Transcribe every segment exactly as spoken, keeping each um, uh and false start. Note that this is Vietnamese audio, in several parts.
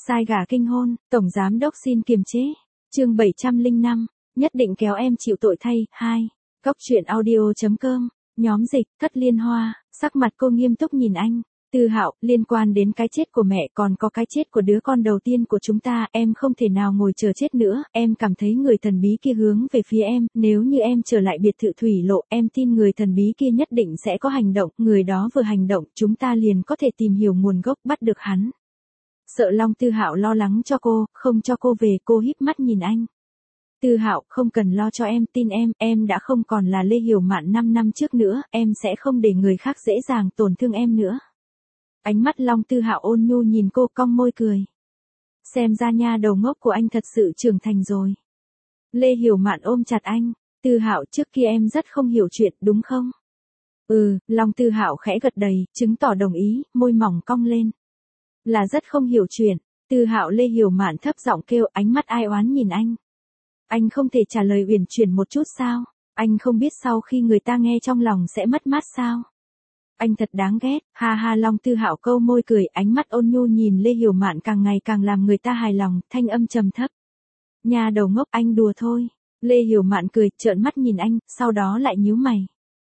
Sai gà kinh hôn, tổng giám đốc xin kiềm chế. Chương bảy trăm lẻ năm, nhất định kéo em chịu tội thay. hai. Cóc truyện audio chấm com, nhóm dịch, Thất Liên Hoa, sắc mặt cô nghiêm túc nhìn anh. Tư Hạo, liên quan đến cái chết của mẹ còn có cái chết của đứa con đầu tiên của chúng ta, em không thể nào ngồi chờ chết nữa, em cảm thấy người thần bí kia hướng về phía em, nếu như em trở lại biệt thự Thủy Lộ, em tin người thần bí kia nhất định sẽ có hành động, người đó vừa hành động, chúng ta liền có thể tìm hiểu nguồn gốc, bắt được hắn. Sợ Long Tư Hạo lo lắng cho cô, không cho cô về, cô híp mắt nhìn anh. Tư Hạo, không cần lo cho em, tin em, em đã không còn là Lê Hiểu Mạn năm năm trước nữa, em sẽ không để người khác dễ dàng tổn thương em nữa. Ánh mắt Long Tư Hạo ôn nhu nhìn cô, cong môi cười. Xem ra nha đầu ngốc của anh thật sự trưởng thành rồi. Lê Hiểu Mạn ôm chặt anh. Tư Hạo, trước kia em rất không hiểu chuyện, đúng không? Ừ, Long Tư Hạo khẽ gật đầy, chứng tỏ đồng ý, môi mỏng cong lên. Là rất không hiểu chuyện. Tư Hạo. Lê Hiểu Mạn thấp giọng kêu, ánh mắt ai oán nhìn anh. Anh không thể trả lời uyển chuyển một chút sao? Anh không biết sau khi người ta nghe trong lòng sẽ mất mát sao? Anh thật đáng ghét, ha ha. Long Tư Hạo câu môi cười, ánh mắt ôn nhu nhìn Lê Hiểu Mạn càng ngày càng làm người ta hài lòng, thanh âm trầm thấp. Nhà đầu ngốc, anh đùa thôi. Lê Hiểu Mạn cười, trợn mắt nhìn anh, sau đó lại nhíu mày.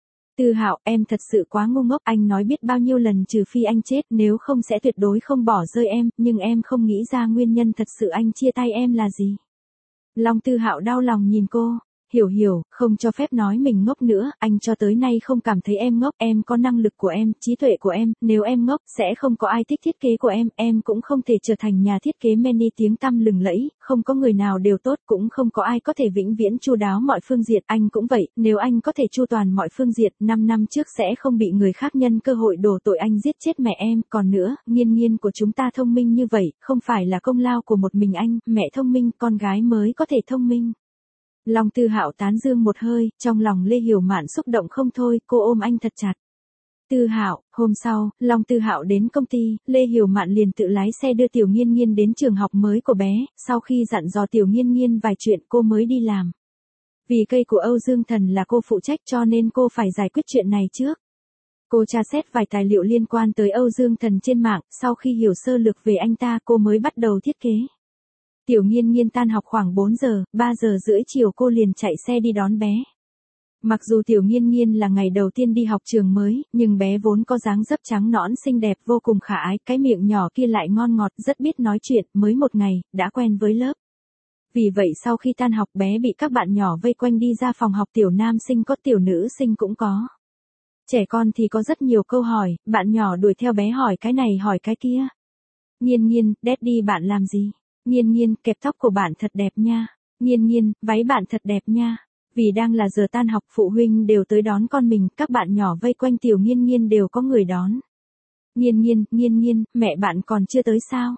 Tư Hạo, em thật sự quá ngu ngốc, anh nói biết bao nhiêu lần trừ phi anh chết, nếu không sẽ tuyệt đối không bỏ rơi em, nhưng em không nghĩ ra nguyên nhân thật sự anh chia tay em là gì. Long Tư Hạo đau lòng nhìn cô. Hiểu hiểu, không cho phép nói mình ngốc nữa, anh cho tới nay không cảm thấy em ngốc, em có năng lực của em, trí tuệ của em, nếu em ngốc, sẽ không có ai thích thiết kế của em, em cũng không thể trở thành nhà thiết kế Manny tiếng tăm lừng lẫy, không có người nào đều tốt, cũng không có ai có thể vĩnh viễn chu đáo mọi phương diện, anh cũng vậy, nếu anh có thể chu toàn mọi phương diện, năm năm trước sẽ không bị người khác nhân cơ hội đổ tội anh giết chết mẹ em, còn nữa, Nghiên Nghiên của chúng ta thông minh như vậy, không phải là công lao của một mình anh, mẹ thông minh, con gái mới có thể thông minh. Long Tư Hạo tán dương một hơi, trong lòng Lê Hiểu Mạn xúc động không thôi, cô ôm anh thật chặt. Tư Hạo, hôm sau, Long Tư Hạo đến công ty, Lê Hiểu Mạn liền tự lái xe đưa Tiểu Nghiên Nghiên đến trường học mới của bé, sau khi dặn dò Tiểu Nghiên Nghiên vài chuyện cô mới đi làm. Vì cây của Âu Dương Thần là cô phụ trách cho nên cô phải giải quyết chuyện này trước. Cô tra xét vài tài liệu liên quan tới Âu Dương Thần trên mạng, sau khi hiểu sơ lược về anh ta cô mới bắt đầu thiết kế. Tiểu Nghiên Nghiên tan học khoảng bốn giờ, ba giờ rưỡi chiều cô liền chạy xe đi đón bé. Mặc dù Tiểu Nghiên Nghiên là ngày đầu tiên đi học trường mới, nhưng bé vốn có dáng dấp trắng nõn xinh đẹp vô cùng khả ái, cái miệng nhỏ kia lại ngon ngọt, rất biết nói chuyện, mới một ngày, đã quen với lớp. Vì vậy sau khi tan học bé bị các bạn nhỏ vây quanh đi ra phòng học, tiểu nam sinh có, tiểu nữ sinh cũng có. Trẻ con thì có rất nhiều câu hỏi, bạn nhỏ đuổi theo bé hỏi cái này hỏi cái kia. Nghiên Nghiên, Daddy bạn làm gì? Nghiên Nghiên, kẹp tóc của bạn thật đẹp nha. Nghiên Nghiên, váy bạn thật đẹp nha. Vì đang là giờ tan học phụ huynh đều tới đón con mình, các bạn nhỏ vây quanh Tiểu Nghiên Nghiên đều có người đón. Nghiên Nghiên, Nghiên Nghiên, mẹ bạn còn chưa tới sao?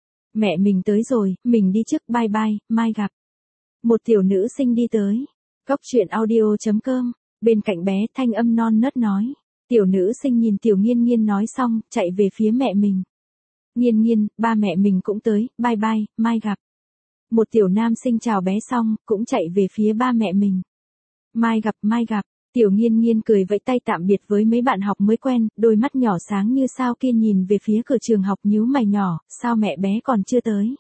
Mẹ mình tới rồi, mình đi trước, bye bye, mai gặp. Một tiểu nữ sinh đi tới. Cóc truyện audio chấm com, bên cạnh bé thanh âm non nớt nói. Tiểu nữ sinh nhìn Tiểu Nghiên Nghiên nói xong, chạy về phía mẹ mình. Nghiên Nghiên, ba mẹ mình cũng tới, bye bye, mai gặp. Một tiểu nam sinh chào bé xong, cũng chạy về phía ba mẹ mình. Mai gặp, mai gặp. Tiểu Nghiên Nghiên cười vẫy tay tạm biệt với mấy bạn học mới quen, đôi mắt nhỏ sáng như sao kia nhìn về phía cửa trường học nhíu mày nhỏ, sao mẹ bé còn chưa tới.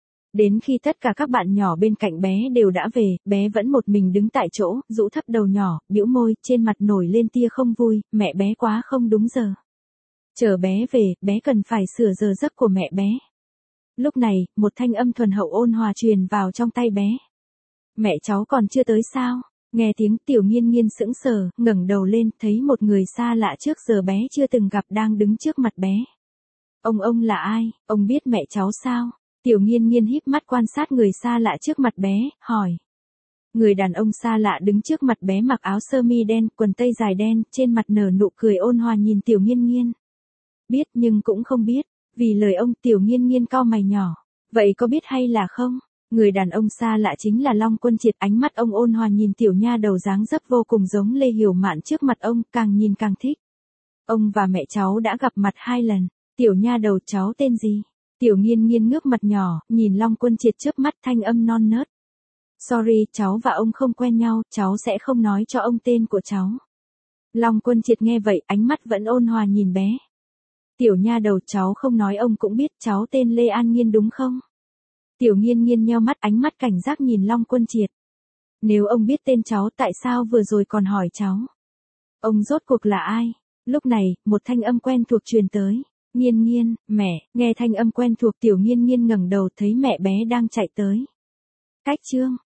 Đến khi tất cả các bạn nhỏ bên cạnh bé đều đã về, bé vẫn một mình đứng tại chỗ, rũ thấp đầu nhỏ, bĩu môi, trên mặt nổi lên tia không vui, mẹ bé quá không đúng giờ. Chờ bé về, bé cần phải sửa giờ giấc của mẹ bé. Lúc này, một thanh âm thuần hậu ôn hòa truyền vào trong tay bé. Mẹ cháu còn chưa tới sao? Nghe tiếng Tiểu Nghiên Nghiên sững sờ, ngẩng đầu lên, thấy một người xa lạ trước giờ bé chưa từng gặp đang đứng trước mặt bé. Ông ông là ai? Ông biết mẹ cháu sao? Tiểu Nghiên Nghiên híp mắt quan sát người xa lạ trước mặt bé, hỏi. Người đàn ông xa lạ đứng trước mặt bé mặc áo sơ mi đen, quần tây dài đen, trên mặt nở nụ cười ôn hòa nhìn Tiểu Nghiên Nghiên. Biết nhưng cũng không biết, vì lời ông. Tiểu Nghiên Nghiên cau mày nhỏ. Vậy có biết hay là không? Người đàn ông xa lạ chính là Long Quân Triệt, ánh mắt ông ôn hòa nhìn tiểu nha đầu dáng dấp vô cùng giống Lê Hiểu Mạn trước mặt ông, càng nhìn càng thích. Ông và mẹ cháu đã gặp mặt hai lần. Tiểu nha đầu, cháu tên gì? Tiểu Nghiên Nghiên ngước mặt nhỏ, nhìn Long Quân Triệt chớp mắt, thanh âm non nớt. Sorry, cháu và ông không quen nhau, cháu sẽ không nói cho ông tên của cháu. Long Quân Triệt nghe vậy, ánh mắt vẫn ôn hòa nhìn bé. Tiểu nha đầu, cháu không nói ông cũng biết cháu tên Lê An Nhiên đúng không? Tiểu Nghiên Nghiên nheo mắt, ánh mắt cảnh giác nhìn Long Quân Triệt. Nếu ông biết tên cháu tại sao vừa rồi còn hỏi cháu? Ông rốt cuộc là ai? Lúc này, một thanh âm quen thuộc truyền tới. Nghiên Nghiên, mẹ. Nghe thanh âm quen thuộc, Tiểu Nghiên Nghiên ngẩng đầu thấy mẹ bé đang chạy tới. Cách Trương,